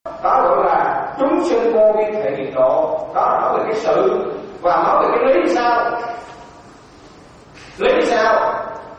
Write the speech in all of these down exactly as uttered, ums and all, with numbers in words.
đó gọi là chúng sinh vô biên thể hiện độ. Đó là nói về cái sự, và nói về cái lý sao. Lý sao?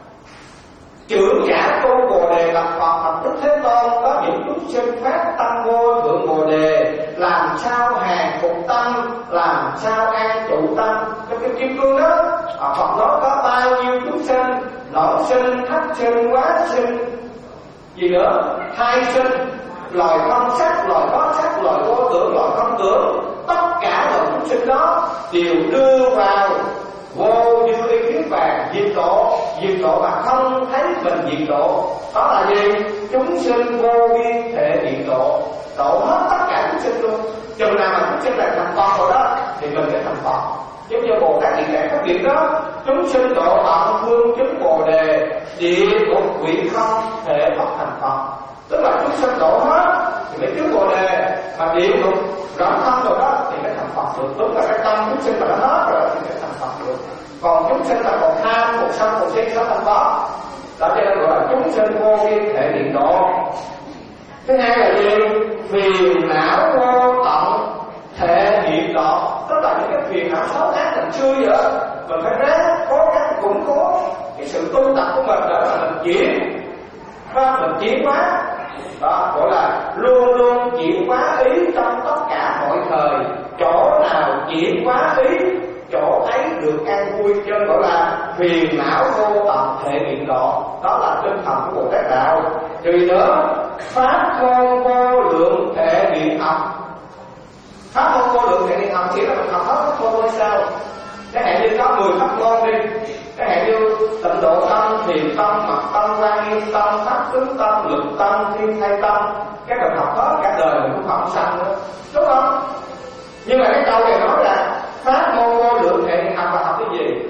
Trưởng giả tu Bồ Đề lập Phật lập Đức Thế Tôn, có những chúng sinh phát tâm vô thượng Bồ Đề, làm sao hàng phục tâm, làm sao an trụ tâm. Trong cái kim cương đó, Phật nói có bao nhiêu chúng sinh, nổi sinh, thất sinh, quá sinh, gì nữa, thai sinh, loài không sắc, loài có sắc, loài vô tưởng, loài không tưởng. Tất cả mọi chúng sinh đó đều đưa vào vô như ý kiến vàng diệt độ, diệt độ mà không thấy mình diệt độ. Đó là gì? Chúng sinh vô biên thể hiện độ, độ hết tất cả chúng sinh luôn. Chừng nào mà chúng sinh là thành Phật rồi đó thì mình sẽ thành Phật. Giống như Bồ Tát Địa Tạng phát hiện đó, chúng sinh độ tận phương chứng Bồ Đề, địa ngục quỷ không thể bất thành Phật. Tức là chúng sinh độ hết thì mới chứng Bồ Đề, mà địa ngục rõ thân rồi đó thì mới thành Phật được. Đúng là cái tâm chúng sinh mà đã hết rồi thì mới thành Phật được. Còn chúng sinh là còn tham, còn sân, còn si nó thành Phật. Đó cho nên gọi là chúng sinh vô biên thể hiện độ. Thứ hai là gì? Phiền não vô tận thể hiện độ. Tức là những cái phiền não xấu ác mình chưa vậy, mình phải ráng cố gắng củng cố cái sự tu tập của mình để mà mình chuyển ra, mình chuyển hóa. Đó gọi là luôn luôn chuyển hóa ý trong tất cả mọi thời. Chỗ nào chuyển hóa ý, chỗ ấy được an vui. Cho nên gọi là phiền não vô tận thể hiện độ. Đó là tinh thần của Bồ Tát đạo. Rồi nữa, pháp môn vô lượng thể hiện học. Pháp môn vô lượng thể hiện học chỉ là mình học hết pháp môn hay sao? Cái hạn như có mười pháp môn đi, cái hạn như tịnh độ tâm, thiền tâm, mật tâm, quan nghiêm tâm, pháp tướng tâm, lực tâm, thiên thai tâm. Các bạn học hết cả đời mình cũng không xong nữa, đúng không? Nhưng mà cái câu này nói là pháp môn vô lượng thể hiện học là học cái gì?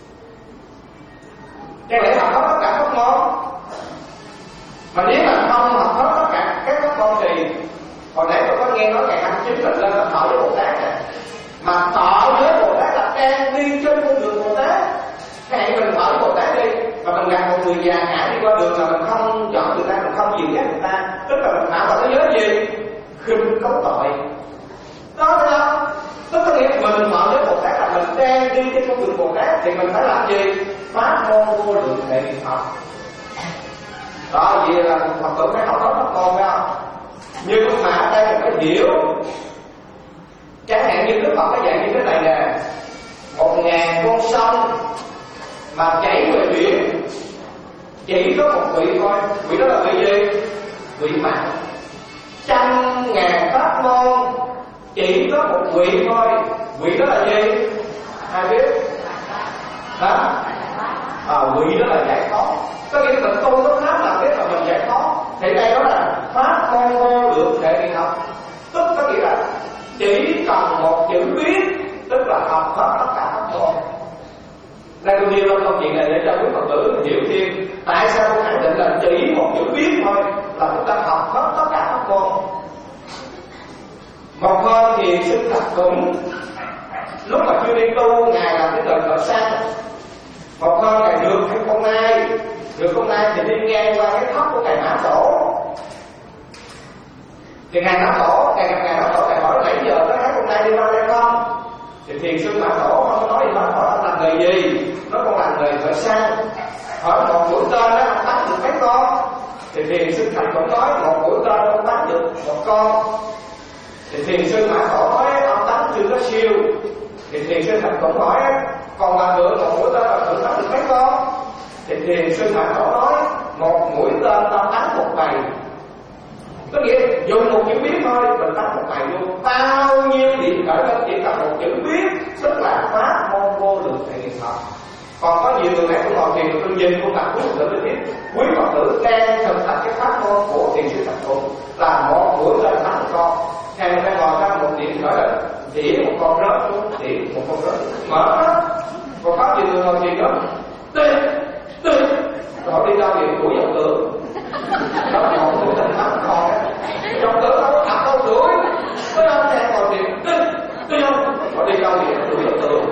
Cái lẽ học hết tất cả pháp môn. Mà nếu mà không học hết tất cả các pháp môn thì hồi nãy tôi có nghe nói ngày hai mươi chín mình lên là thọ với Bồ Tát này. Mà thọ với Bồ Tát là đang đi trên con đường Bồ Tát. Hãy mình thọ với Bồ Tát đi, mà mình gặp một người già ngã đi qua đường mà mình không chọn người ta, mình không dìu dắt người ta, tức là mình phạm vào cái giới gì? Khinh cấu tội. Đó thấy không? Tức có nghĩa mình thọ với Bồ Tát là mình đang đi trên con đường Bồ Tát thì mình phải làm gì? Pháp môn vô lượng thể hiện học. Đó, vậy là Phật tử phải học hết pháp môn phải không? Nhưng mà ở đây mình phải hiểu. Chẳng hạn như Đức Phật có dạy như thế này nè: một ngàn con sông mà chảy về biển chỉ có một vị thôi. Vị đó là vị gì? Vị mạng. Trăm ngàn pháp môn chỉ có một vị thôi. Vị đó là gì? Ai biết? Hả? À, vị đó là giải thoát. Có nghĩa là mình tu nó pháp là biết là mình giải thoát. Thì đây đó là pháp môn vô lượng thể hiện học. Tức có nghĩa là chỉ cần một chữ biết, tức là học hết tất cả pháp môn. Đây tôi nêu lên câu chuyện này để cho quý Phật tử hiểu thêm tại sao tôi khẳng định là chỉ một chữ biết thôi là chúng ta học hết tất cả pháp môn. Một hôm thì Sư Thạch Cũng lúc mà chưa đi tu, ngài làm cái đời thợ săn. Một hôm ngài được cái con nai, được con nai thì đi ngang qua cái thóc của ngài Mã Tổ. Thì ngài Mã Tổ, ngài gặp ngài Mã Tổ, ngài hỏi nãy giờ có thấy con nai đi đâu đây không? Thì thiền sư Mã Tổ không có nói gì hết, hỏi ông làm nghề gì? Nó con làm nghề thợ săn. Hỏi một mũi tên đó ông bắn được mấy con? Thì thiền sư Thạch cũng nói một mũi tên ông bắn được một con. Thì thiền sư Mã Tổ nói ông bắn chưa có siêu. Thì thiền sư Thạch cũng hỏi còn bà ngựa một mũi tên là tự bắn được mấy con? Thì thiền sư Mã Tổ nói một mũi tên ta bắn một bầy. Có nghĩa dùng một chữ biết thôi mình bắn một bầy luôn. Bao nhiêu điểm khởi lên chỉ cần một chữ biết, tức là pháp môn vô lượng thể hiện học. Còn có nhiều người nãy tôi ngồi thiền tôi nhìn khuôn mặt quý Phật tử tôi biết quý Phật tử đang thực hành cái pháp môn của thiền sư Thạch Cũng là một mũi tên bắn một con. Ngày hôm nay ngồi ra một điểm khởi lên chỉ một con rớt xuống, chỉ một con rớt mở đó. Còn có nhiều người ngồi thiền đó đi đi rồi họ đi đâu thì đuổi dòng tường. Đó là một mũi tên bắn con á. Dòng tường đâu có thật đâu đuổi. Có đâu thầy ngồi thiền đi đi không? Họ đi đâu thì đuổi dòng tường.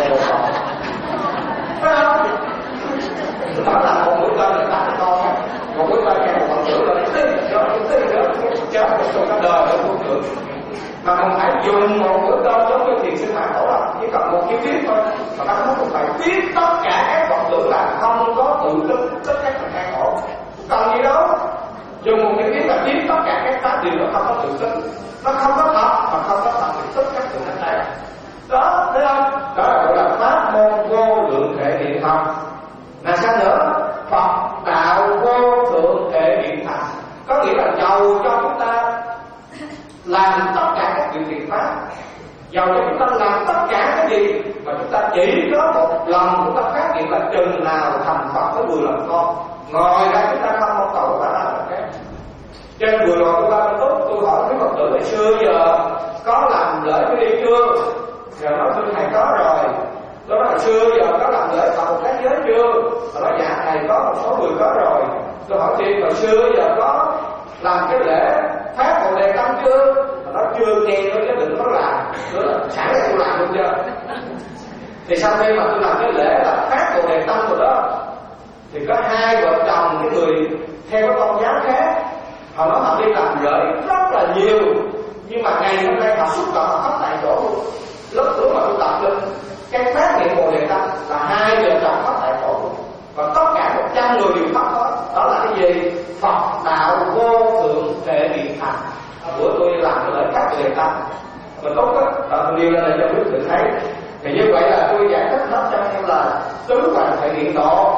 Phải không? Đó là một mũi tên là bắn con á. Một mũi tên kèm một Phật tử là đi rồi đi rồi chết một số cả đời nữa. hưởng, mà không phải dùng một bữa cơm giống như thiền sư Mã Tổ đâu, chỉ cần một chữ viết thôi, mà các không phải viết tất cả các vọng tưởng là không có tự tính, tất cả mình an ổn, cần gì đâu. Dùng một chữ viết là viết tất cả các pháp điều nó không có tự tính, nó không có thật, mà không có thật thì tất cả tự năng này. Đó, thấy không? Đó là gọi là pháp môn vô lượng thể hiện thông. Là sao nữa? Phật đạo vô thượng thể hiện thành, có nghĩa là giàu cho chúng ta làm tất cả các việc thiện pháp, giàu cho chúng ta làm tất cả cái gì mà chúng ta chỉ có một lần chúng ta phát hiện là chừng nào thành Phật mới vừa làm con, ngoài ra chúng ta không có cầu phải làm cái. Trên vừa rồi tôi ba tốt tôi hỏi quý Phật tử ngày xưa giờ có làm lễ cái đi chưa? Rồi nói thưa thầy có rồi. Tôi nói hồi xưa giờ có làm lễ Phật một thế giới chưa? Tôi nói dạ thầy có một số người có rồi. Tôi hỏi thêm hồi xưa giờ có làm cái lễ phát Bồ Đề Tâm chưa? Nó chưa nghe tôi chứ đừng có làm. Tôi là sẵn là tôi làm luôn chưa? Thì sau khi mà tôi làm cái lễ là phát Bồ Đề Tâm rồi đó, thì có hai vợ chồng cái người theo cái tôn giáo khác, họ nói họ đi làm lễ rất là nhiều, nhưng mà ngày hôm nay họ xúc động họ khóc tại chỗ luôn. Lúc lúc mà tôi tập lên cái phát hiện Bồ Đề Tâm là hai vợ chồng khóc tại chỗ luôn, và tất cả một trăm người đều khóc hết. Đó là cái gì? Phật đạo vô thượng thể hiện thành. Bữa tôi làm cái lời phát Bồ Đề Tâm mà tốt á, tôi nêu lên để cho quý vị thấy. Thì như vậy là tôi giải thích hết cho em là tứ hoàn thể hiện độ.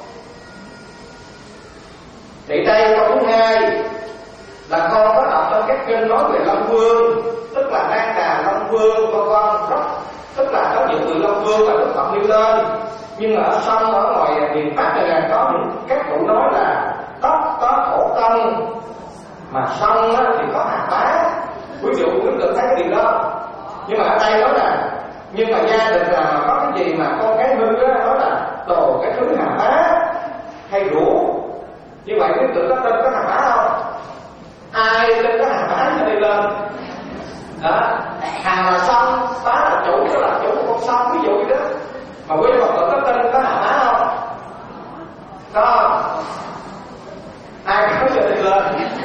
Thì đây câu thứ hai là con có đọc trong các kinh nói về Long Vương, tức là Nan Đà Long Vương vân vân, rất tức là có những người Long Vương và Đức Phật nêu lên. Nhưng mà ở sông ở ngoài miền Bắc này là có những các cụ nói là đất có thổ công, mà sông thì có hạt bá. Ví dụ quý vị thấy cái gì đó. Nhưng mà ở đây nói là nhưng mà gia đình nào mà có cái gì mà con cái hư á, nói là đồ cái thứ hạt bá hay rủ. Như vậy quý vị có tin có hạt bá không? Ai tin có hạt bá cho đi lên đó. Hàng là sông, bá là chủ, đó là chủ của con sông, ví dụ như đó. Mà quý vị có tin có hạt bá không? Có. Ai có cho đi lên?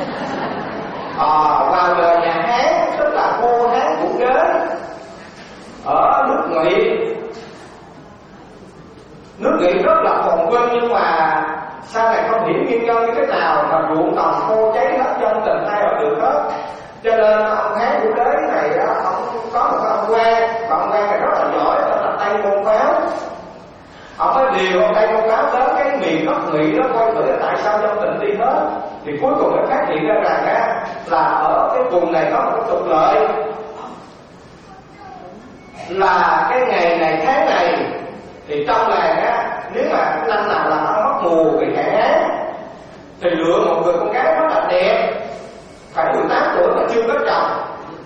Ờ, vào đời nhà Hán, tức là vua Hán Vũ Đế ở nước Ngụy. Nước Ngụy rất là phồn vinh, nhưng mà sau này không hiểu nguyên nhân như thế nào mà ruộng đồng khô cháy hết, dân tình ai ở được hết. Cho nên ông Hán Vũ Đế này đó, ông có một ông quan, và ông quan này rất là giỏi, đó là Tây Môn Pháo. Ông mới điều ông Tây Môn Pháo đến cái miền Bắc Ngụy đó coi thử tại sao dân tình đi hết. Thì cuối cùng mới phát hiện ra rằng á, là ở cái vùng này có một cái trục lợi, là cái ngày này tháng này thì trong làng á, nếu mà năm nào là ông mất mùa bị hạn hán thì lựa một người con gái rất là đẹp, phải mười tám tuổi mà chưa có chồng,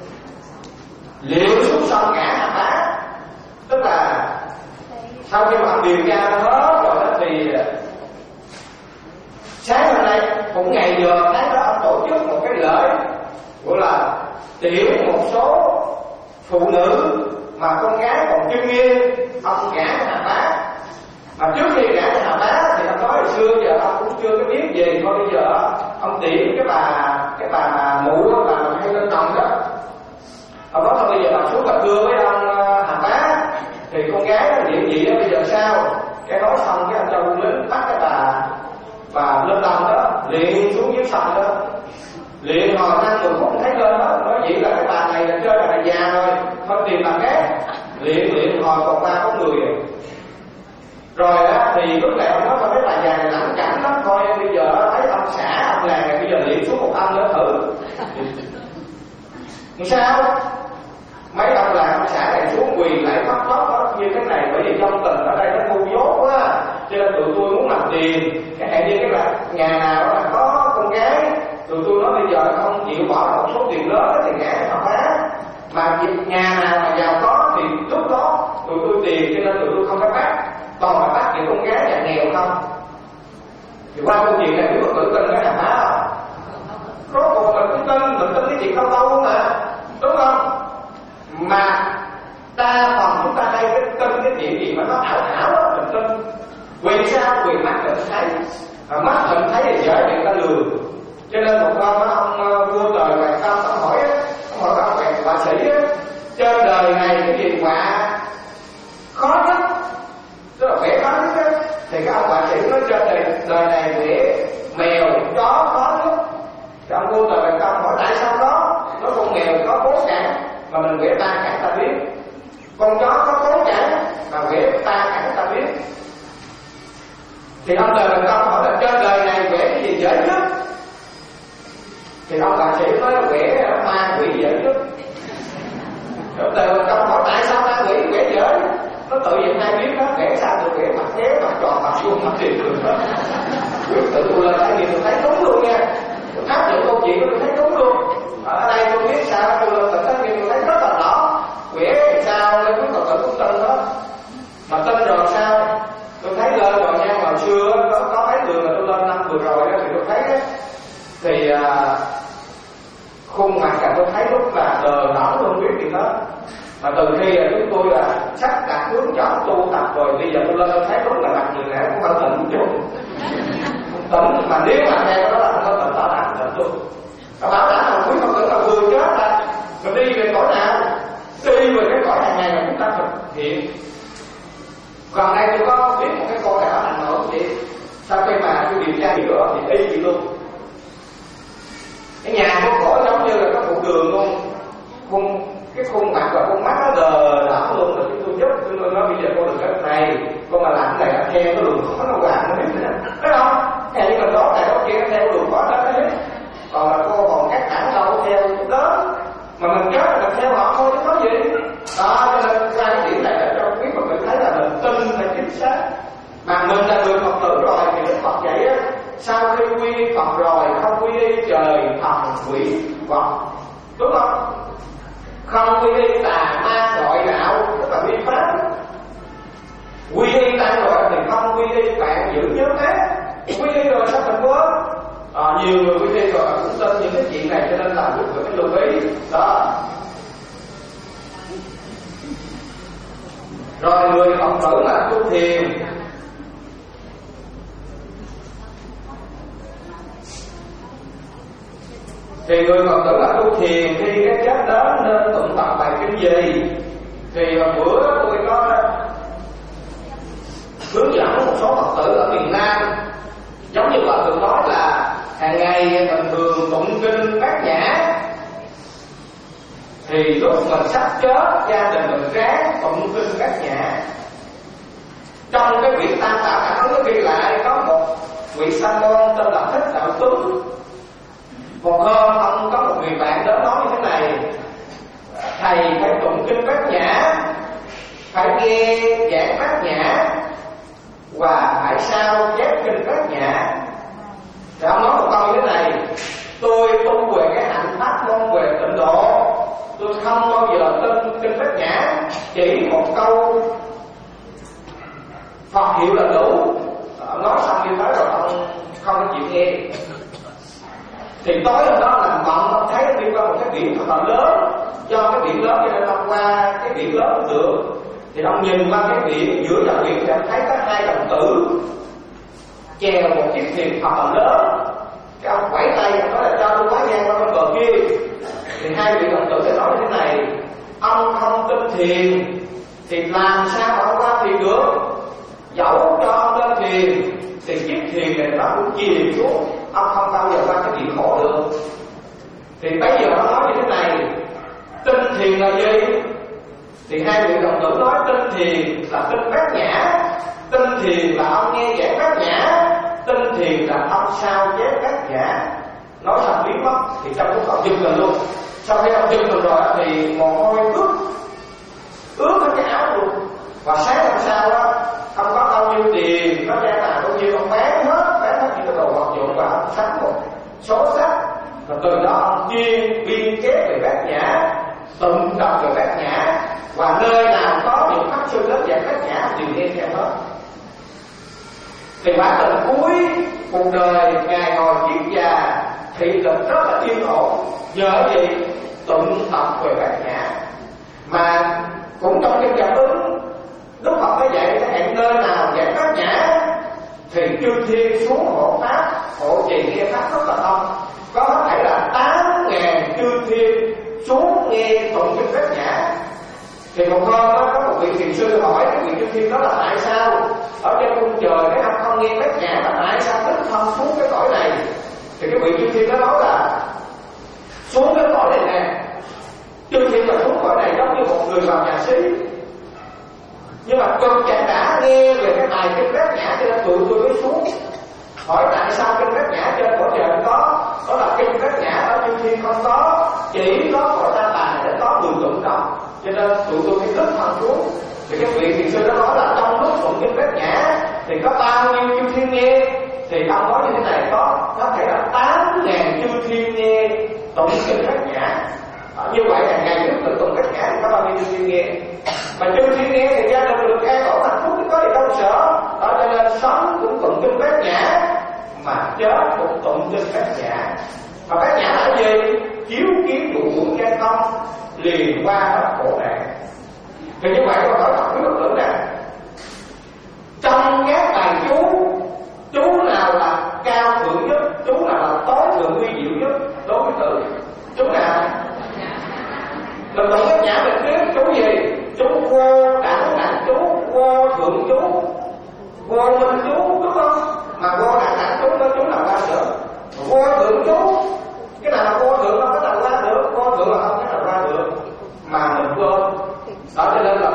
liệu xuống sông ngã hạt bá. Tức là sau khi mà điều tra hết rồi đó thì sáng hôm nay cũng ngày giờ tháng đó ông tổ chức một cái lễ gọi là tiễn một số phụ nữ mà con gái còn chưa nghiêng, ông gả cho hạt bá. Mà trước khi gả cho hạt bá thì ông nói hồi xưa giờ ông cũng chưa có biết gì, thôi bây giờ ông tiễn cái bà cái bà mụ đó, bà hay lên đồng đó. Ông nói thôi bây giờ bà xuống bà cưa với ông hạt bá, thì con gái nó diện gì đó bây giờ sao? Cái nói xong cái ông cho quân lính bắt cái bà bà lên đồng đó, liền xuống dưới sông đó, liền hồi năm mười phút thấy lên đó, nói vậy là cái bà này là chơi bà này già rồi, không tìm bà khác, liền liền hồi còn ba có người rồi. Rồi á thì lúc này ông nói con cái bà già này lãnh cảnh lắm, thôi bây giờ thấy ông xã ông làng này bây giờ liền xuống một ông nữa thử. Làm sao? Mấy ông làng ông xã này xuống quỳ lại khóc lóc như thế này, bởi vì trong tình ở đây nó ngu dốt quá, cho nên tụi tôi muốn làm tiền. Cái hạn như cái là nhà nào là có con gái, tụi tôi nói bây giờ không chịu bỏ một số tiền lớn thì gả hợp pháp, mà nhà nào mà giàu có thì lúc đó tụi tôi tiền, cho nên tụi tôi không có bắt. Còn mà bắt những con gái nhà nghèo không? Thì qua câu chuyện này nếu mà tự tin cái hợp pháp không? Rốt cuộc mình cũng tin, mình tin cái chuyện đâu đâu mà, đúng không? Mà đa phần chúng ta hay cái tin cái chuyện gì mà nó ảo ảo đó mình tin. Vì sao? Vì mắt mình thấy, mà mắt mình thấy thì dễ bị ta lừa. Cho nên một hôm ông vua trời Hoàng Tâm ông hỏi, cái gì họa khó nhất, tức là vẽ khó nhất đó, thì các ông họa sĩ nói trên đời, đời này vẽ mèo chó khó nhất. Thì ông vô đời bạn ông hỏi tại sao đó, nó con mèo có bốn cẳng mà mình vẽ ba cẳng ta biết, con chó có bốn cẳng mà vẽ ba cẳng ta biết. Thì ông đời bạn ông hỏi là trên đời này vẽ cái gì dễ nhất, thì ông họa sĩ nói vẽ ma quỷ dễ nhất. Rồi đời bạn ông hỏi tại sao ma quỷ vẽ dễ, nó tự nhiên ai biết đó, vẽ sao được vẽ mặt kéo mặt tròn mặt vuông mặt tiền được đó. Quyết tự tôi lên trải nghiệm tôi thấy đúng luôn nha, tôi áp dụng câu chuyện tôi thấy đúng luôn. Ở đây tôi biết sao tôi lên tự trải nghiệm tôi thấy rất là rõ, vẽ thì sao lên quyết tự cũng tin đó, mà tin rồi sao tôi thấy lên rồi nha. Hồi xưa có có mấy người mà tôi lên năm vừa rồi đó thì tôi thấy đó, thì à, khuôn mặt cả tôi thấy lúc là đờ đẫn luôn biết gì đó. Mà từ khi là chúng tôi là sắp đặt hướng chọn tu tập rồi, bây giờ tôi lên tôi thấy đúng là mặt người này cũng không tỉnh chút tỉnh, mà nếu mà theo đó là không tỉnh tao làm tỉnh tôi. Tao bảo đảm là quý Phật tử là vừa chết là mình đi về cõi nào, đi về cái cõi hàng ngày mà chúng ta thực hiện. Còn đây tôi có biết một cái cô nào thành nổi vậy, sau khi mà tôi điều tra hiểu thì y gì luôn, cái nhà của cổ giống như là có phụ đường luôn, khuôn cái khuôn mặt và khuôn mắt nó đờ đẫn luôn. Rồi chúng tôi giúp tôi nói bây giờ cô được cái này, cô mà làm cái này là theo cái đường khó nó hoàng nó hết nữa, thấy không? Theo như là đó này đó kia theo đường khó đó hết. Còn là cô còn các hãng đâu theo đó, mà mình chết là theo họ thôi chứ có gì đó. Cho nên ra cái điểm này là cho quý Phật tử thấy là mình tin là chính xác, mà mình là người Phật tử rồi thì Đức Phật dạy á, sau khi quy Phật rồi không quy y trời thần quỷ Phật, đúng không? Không quy y tà ma ngoại đạo, tức là vi pháp. Quy y tăng rồi thì không quy y bạn giữ nhớ ác. Quy y rồi sao mình quên? À, nhiều người quy y rồi cũng tin những cái chuyện này, cho nên là lúc phải lưu ý đó. Rồi người Phật tử là tu thiền, thì người Phật tử là tu thiền khi cái chết đến nên tụng tập bài kinh gì. Thì bữa tôi có hướng dẫn một số Phật tử ở miền Nam, giống như vợ thường nói là hàng ngày mình thường tụng kinh Bát Nhã, thì lúc mình sắp chết gia đình mình ráng tụng kinh Bát Nhã. Trong cái việc Tam Bảo Cảm nó ghi lại có một vị sa môn tên là Thích Đạo Tướng. Một hôm ông có một người bạn đến nói như thế này: thầy phải tụng kinh Bát Nhã, phải nghe giảng Bát Nhã và phải sao chép kinh Bát Nhã. Thì ông nói một câu như thế này: tôi tu về cái hạnh pháp môn về tịnh độ, tôi không bao giờ tin kinh Bát Nhã, chỉ một câu Phật hiệu là đủ. Ông nói xong như thế rồi ông không có chịu nghe. Thì tối hôm đó làm mộng, ông thấy đi qua một cái biển thật là lớn, do cái biển lớn cho nên ông qua cái biển lớn được. Thì ông nhìn qua cái biển, giữa dòng biển thì ông thấy có hai đồng tử chèo một chiếc thuyền thật là lớn. Cái ông quẩy tay, ông nói là cho tôi quá ngang qua bên bờ kia. Thì hai vị đồng tử thì nói như thế này: ông không tin thiền thì làm sao mà ông qua thuyền được? Dẫu cho ông lên thuyền thì chiếc thuyền này nó cũng chìm xuống, ông không bao giờ qua cái chuyện khổ được. Thì bây giờ ông nói như thế này: tin thiền là gì? Thì hai vị đồng tử nói tin thiền là tin Bát Nhã, tin thiền là ông nghe giảng Bát Nhã, tin thiền là ông sao chép Bát Nhã. Nói xong biến mất. Thì trong lúc ông giật mình luôn. Sau khi ông giật mình rồi thì mồ hôi ướt ướt hết cái áo luôn. Và sáng hôm sau đó, không có bao nhiêu tiền, có gia tài bao nhiêu, ông bán hết, bán hết những cái đồ vật dụng và ông sắm một số sách. Và từ đó ông chuyên biên chép về Bát Nhã, tụng đọc về Bát Nhã, và nơi nào có những pháp sư lớn giảng Bát Nhã đều nghe theo hết. Thì bản tình cuối cuộc đời ngài ngồi kiết già thị lực rất là yên ổn, nhờ gì? Tụng tập về Bát Nhã. Mà cũng trong cái cảm ứng, Đức Phật mới dạy cái hẹn nơi nào giảng Bát Nhã thì chư thiên xuống hộ pháp, hộ trì nghe pháp rất là đông. Có thể là tám ngàn chư thiên xuống nghe tụng kinh Bát Nhã. Thì một hôm đó, có một vị thiền sư hỏi cái vị chư thiên đó là tại sao ở trên cung trời cái ông không nghe bát nhã, là tại sao đích thân xuống cái cõi này? Thì cái vị chư thiên đó nói là xuống cái cõi này nè, chư thiên là xuống cõi này giống như một người vào nhà xí, nhưng mà cực chẳng đã nghe về cái bài kinh bát nhã cho nên tụi tôi mới xuống. Hỏi tại sao kinh bát nhã trên cõi trời không có? Đó là kinh bát nhã ở chư thiên không có, chỉ có cõi ta bà để có người tụng đọc, cho nên tụi tôi mới đích thân xuống. Thì cái vị thiền sư đó nói là trong lúc tụng kinh bát nhã thì có bao nhiêu chư thiên nghe? Thì ông nói như thế này, có có thể là tám ngàn chư thiên nghe tụng kinh bát nhã. Như vậy là ngày trước tự tụng bát nhã thì có bao nhiêu chư thiên nghe? Mà chư thiên nghe thì gia đình được an ổn hạnh phúc, có gì đâu sợ. Đó cho nên sống cũng tụng kinh bát nhã, mà chết cũng tụng kinh bát nhã. Mà bát nhã là gì? Chiếu kiến đủ mũi gian không, liền qua hết khổ nạn. Thì như vậy câu hỏi thật quý Phật tử nè, trong các bài chú, chú nào là cao thượng nhất, chú nào là tối thượng uy diệu nhất đối với tự? Chú nào? Mình tụng bát nhã mình biết chú gì? Chú vô đẳng đẳng chú, vô thượng chú, vô minh chú, đúng không? Mà vô đẳng đẳng chú đó chú nào qua được? Vô thượng chú, cái nào là vô thượng không có nào qua được, vô thượng là không có nào qua được, mà mình quên. Đó cho nên là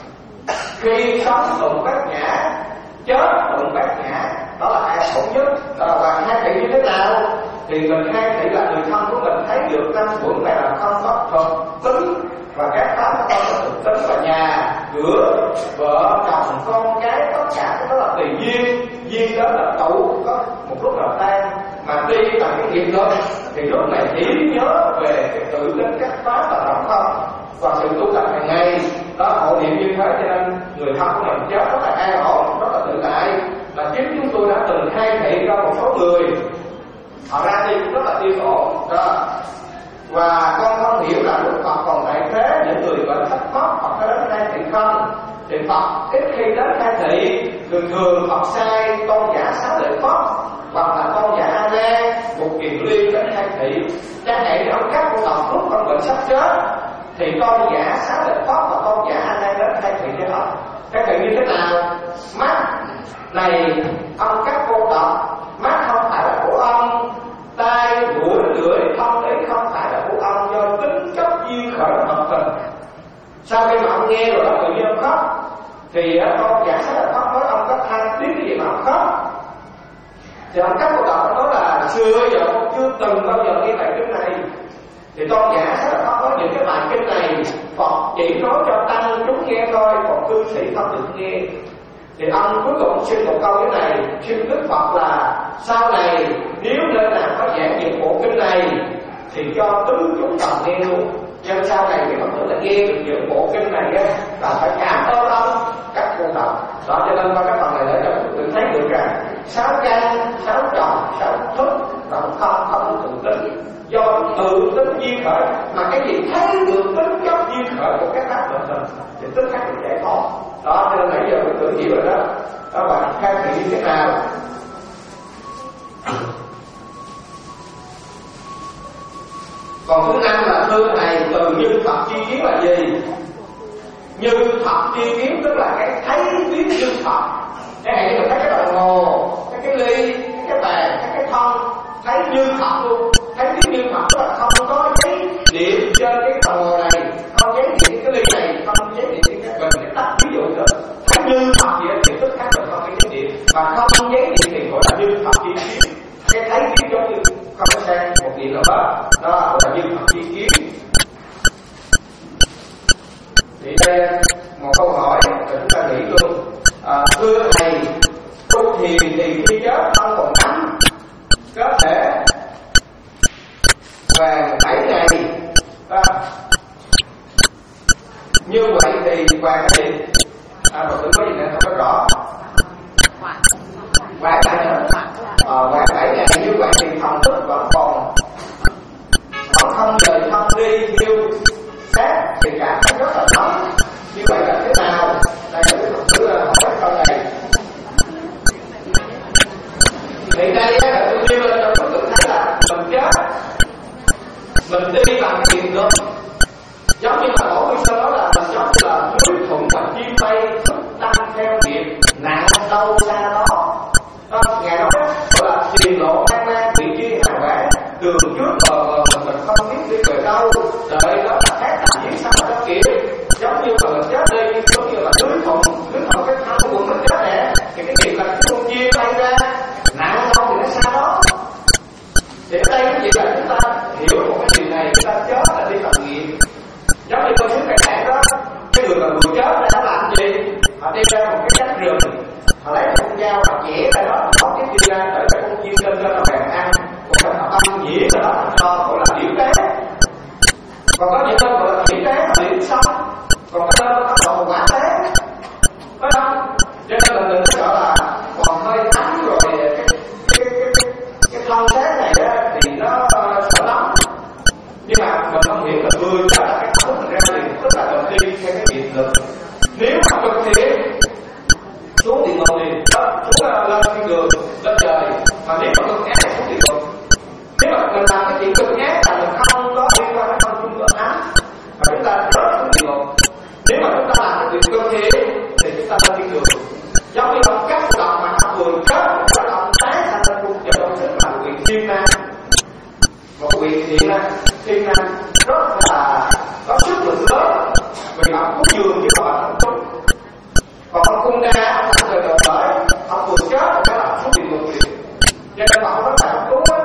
khi sống tụng bát nhã, chết tụng bát nhã, đó là ai khổ nhất. Đó là bạn khai thị như thế nào? Thì mình khai thị là người thân của mình thấy được năm quẩn này là không có thực tính, và các pháp nó không có thực tính, và nhà cửa vợ chồng con cái tất cả cái đó là tùy duyên, duyên đó là tụ, có một lúc là tan, mà đi bằng cái nghiệp lực thì lúc này chỉ nhớ về cái tự tính các pháp là rộng không, và sự tu tập hàng ngày đó hộ niệm như thế, cho nên người thân của mình chết rất là an ổn, rất là tự tại. Là chính chúng tôi đã từng khai thị cho một số người, họ ra đi cũng rất là yên ổn đó. Và con không hiểu là lúc Phật còn tại thế, những người bệnh thất mất Phật có đến khai thị không? Thì Phật ít khi đến khai thị, thường thường Phật sai tôn giả Xá Lợi Phất hoặc là tôn giả A Nan một kiền liên đến khai thị. Chẳng hạn như ông các bộ tộc lúc con bệnh sắp chết thì tôn giả Xá Lợi Phất và tôn giả A Nan đến khai thị cho ông. Khai thị như thế nào? Mắt này ông các cô tộc, mắt không phải là của ông, tai mũi lưỡi thân ấy không phải là của ông, do tính chất duyên khởi hợp tình. Sau khi mà ông nghe rồi đó tự nhiên ông khóc, thì con giả Xá Lợi Phất nói ông có than tiếc cái gì mà ông khóc. Thì ông các cô tộc nói là xưa giờ con chưa từng bao giờ nghe bài kinh này. Thì tôn giả Xá Lợi Phất nói những cái bài kinh này Phật chỉ nói cho tăng chúng nghe thôi, còn cư sĩ không được nghe. Thì ông cuối cùng xin một câu thế này, xin Đức Phật là sau này nếu nơi nào có giảng những bộ kinh này thì cho tứ chúng đồng nghe luôn. Nhưng sau này cái Phật tử là nghe được những bộ kinh này á, là phải cảm ơn ông các cô độc. Đó cho nên qua cái phần này để cho Phật tử thấy được rằng sáu căn, sáu tròn, sáu thức rộng không không tự tính, do tự tính duyên khởi, mà cái gì thấy được tính chất duyên khởi của các pháp lợi tình thì tức khắc được giải thoát. Đó cho nên nãy giờ Phật tử hiểu rồi đó. Các bạn khai thị như thế nào? Còn thứ năm là thưa thầy, từ như Phật chi kiến là gì? Như Phật chi kiến tức là cái thấy biết như Phật. Cái này như mình thấy cái đồng hồ, cái cái ly, cái cái bàn, cái cái thân, thấy như Phật luôn. Thấy biết như Phật tức là không có giấy điện trên cái đồng hồ này, không giấy điện cái ly này, không giấy điện cái bình, cái tắt ví dụ rồi. Thấy như Phật vậy thì tức khắc là không cái giấy điện, và không giấy điện thì gọi là như Phật chi kiến. Cái thấy biết giống như không có sang một điện nào hết, đó gọi là như Phật chi kiến. Thì đây một câu hỏi để chúng ta nghĩ luôn. À, thưa thầy, tu thiền thì khi chết không còn nắm có thể vàng bảy ngày à, như vậy thì vàng cái gì? À, mà tôi có gì nữa không có rõ. Vàng bảy ngày à, vàng bảy ngày như vậy thì thần thức vẫn còn vẫn không rời thân đi thiêu sát thì cảm thấy rất là nóng. Như vậy là thế nào? Đây là cái Phật tử hỏi câu này. Thì đây là tôi nêu lên cho Phật tử thấy là mình chết, mình đi bằng thiền được, giống như mà Tổ Quy Sơn nói là mình giống như những nơi gọi là điểm tán là điểm xong, còn cái nơi nó có quả tán, phải không? Cho nên là đừng có gọi là còn hơi thấm rồi cái cái cái cái, cái thân xác này á thì nó sợ lắm. Nhưng mà mình không hiểu là người đó là cái khẩu mình ra liền, tức là đầu tiên theo cái nghiệp lực. Nếu mà thực hiện xuống địa ngục thì đó, xuống lên thiên đường, lên trời. Mà nếu mà cực ác thì xuống địa ngục. Nếu mà mình làm cái chuyện cực ác là mình không có liên quan đến không chung cửa ám, mà chúng ta rớt xuống địa ngục. Nếu mà chúng ta làm cái chuyện cực thiện thì chúng ta lên thiên đường. Giống như ông các lòng mà họ vừa chết, các lòng tái thành lên cung chờ ông sức là quyền thiên nam. Một quyền thiện nam, thiên nam rất là có sức lực lớn vì ông cũng dường như mà ông trúng. Còn ông cung ra, ông làm đời đời bởi, ông vừa chết rồi mới làm xuống địa ngục liền. Cho nên ông rất là đúng á.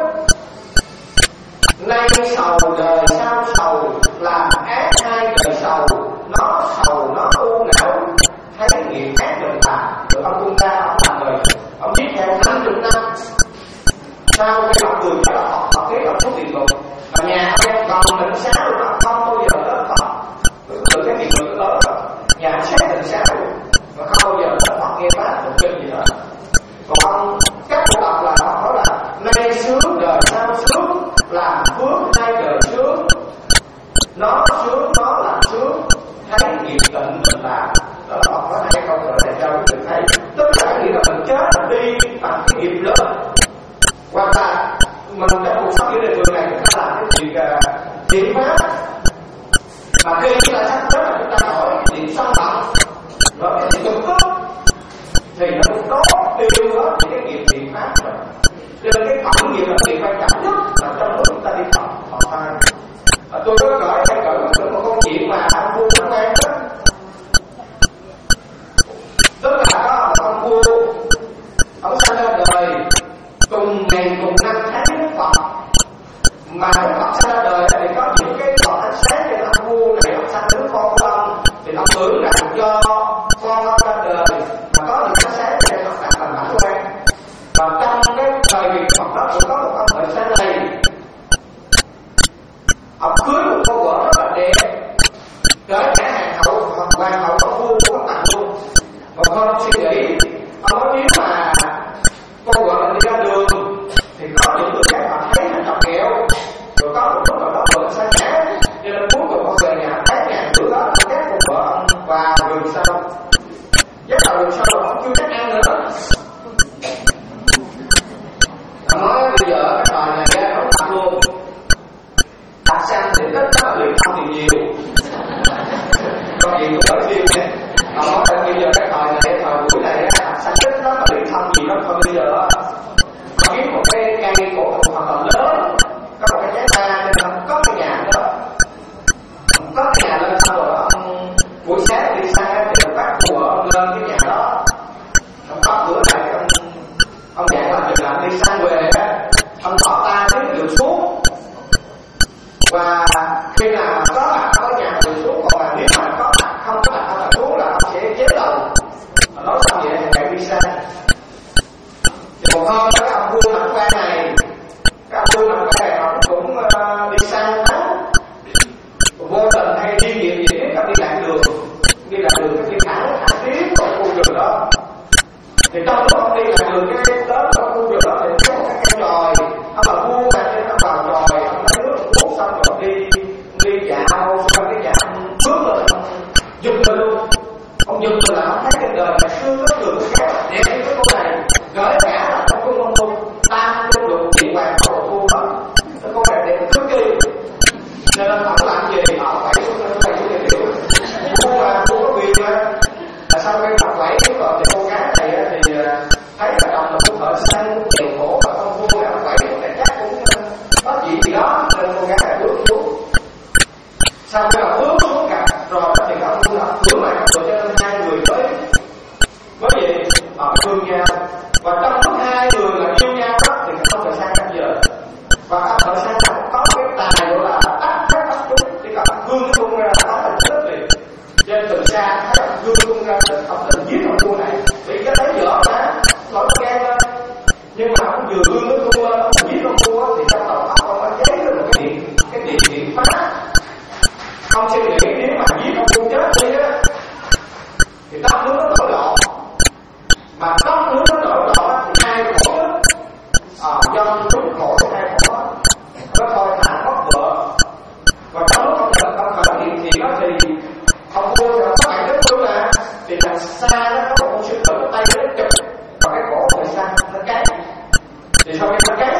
Nay sầu đời sau sầu, làm ác hai đời sầu, nó sầu nó u não, thấy nghiệp ác mình làm. Rồi ông cung ra, ông làm đời, ông giết theo năm mươi năm. Sau khi ông vừa chết là học học cái ông xuống địa ngục. Mà nhà ông em còn định xá luôn, ông không bao giờ lớn Phật. Từ cái nghiệp lực lớn rồi, nhà ông xét định xá luôn. Mà không bao giờ nó hoặc nghe bác một kinh gì đó. Còn ông các bộ đọc là họ nói là nay sướng đời sau sướng, làm phước hai đời sướng, nó sướng nó làm sướng, thấy nghiệp tịnh mình làm. Đó là họ có hai câu nói này cho mình thấy. Tức là nghĩa là mình chết mình đi bằng cái nghiệp lớn, hoặc là mình trong cuộc sống giữa đời người này chúng ta làm cái việc thiện pháp. Mà khi chúng ta sắp chết là chúng ta hỏi cái chuyện song bằng, rồi cái chuyện cực tốt thì nó cũng tốt tiêu hết những cái nghiệp thiện pháp rồi. Cho nên cái phẩm nghiệp là việc quan trọng nhất là trong lúc chúng ta đi học học hai. À, tôi có gửi hay gửi một câu chuyện mà ông vua nó quen đó. Tức là có một ông vua, ông sanh ra đời cùng ngày cùng năm tháng với Đức Phật. Mà Đức Phật sanh ra đời thì có những cái còn ánh sáng cho ông vua này, ông sanh đứa con của ông thì ông tưởng rằng do con ông ra đời mà có những ánh sáng để ông đặt làm bản quan. Và trong cái thời kỳ Phật đó cũng có một ông thợ sáng này, ông cưới một cô vợ rất là đẹp, kể cả hàng hậu hoàng hậu ông vua cũng có tặng luôn. Mà con suy nghĩ ông nói nếu mà cô vợ mình đi ra đường thì có những người khác mà thấy là chọc kẹo, rồi có một lúc nào đó vợ xa ngã, cho nên cuối cùng ông về nhà thấy nhà cửa đó các cô vợ ông vào rừng sau, dắt vào rừng sau rồi ông chưa chắc ăn nữa. Ông nói bây giờ cái thời này ra nó thật luôn, đặt xăng thì rất là luyện không thì nhiều, còn gì cũng đỡ riêng nha. Ông nói là bây giờ cái thời này, thời buổi này đặt xăng rất là luyện không gì lắm. Còn bây giờ có kiếm một cái cây cổ thụ hoặc là lớn, có một cái trái ta nên ông có cái nhà đó, ông có cái nhà lên sau rồi ông buổi sáng đi xa thì ông bắt của ông lên cái nhà đó, ông bắt bữa này ông ông dạy làm việc làm đi sang về á, ông tỏ ta đến đường xuống, và khi nào có bạn có nhà đường xuống, còn là nếu mà có bạn không có bạn không là xuống là ông sẽ chế đầu. Nói xong vậy thì chạy đi xa. Thì một hôm cái ông vua nằm quan này, cái ông vua nằm quan này ông cũng uh, đi sang đó, vô tình hay đi nghiệp gì biết ông đi lạc đường, đi lạc đường cái đi thẳng thẳng tiếp vào khu rừng đó. Thì trong lúc ông đi lạc đường cái đến trong khu rừng đó thì có một cái cây chòi, ông là vua mà nên ông vào chòi, ông lấy nước uống xong rồi đi đi dạo, xong cái dạo bước lên, ông giật lên luôn. Ông giật lên là ông thấy trên đời mà xưa có người khác đẹp như cái cô này, gửi cả là trong cung ông cung tam cung được điện hoàng hậu vua đó, cái cô này đẹp cực kỳ. Nên là ông làm gì họ phải xuống phải xuống để hiểu vua mà vua có quyền mà. Là sau khi học bảy cái rồi thì cô gái này thì thấy là chồng là cũng thợ xanh cũng chịu khổ, và ông vua này ông bảy thì chắc cũng có chuyện gì đó nên cô gái này bước xuống. Sau khi họ bước xuống cả rồi thì ông vua là bước lại rồi, cho nên hai người mới mới gì ở thương nhau. Và trong lúc hai người là yêu nhau đó thì không phải sang năm giờ, và ông thợ sang cũng có cái tài gọi là tắt hết tắt chúng, thì cả gương nó tung ra nó thành chết liền. Trên từ xa thấy ông gương tung ra thì ông định giết ông vua này, vì cái thấy dở mà nói gan lên. Nhưng mà ông vừa gương nó tung lên, ông giết ông vua thì trong đầu ông có giấy được một cái điện cái điện điện phá. Ông suy nghĩ nếu mà giết ông vua chết đi á thì đất nước nó nổi loạn, mà đất nước nó nổi loạn thì ai khổ nhất? À, dân chúng khổ thì ai khổ hết. Nó thôi thả mất vợ. Và trong lúc ông thật ông khởi hiện thiện đó thì ông vua thì có bạn đức luôn là thì đằng xa đó có một con sư tử tay nó chụp và cái cổ người xa nó cái thì sau khi nó cái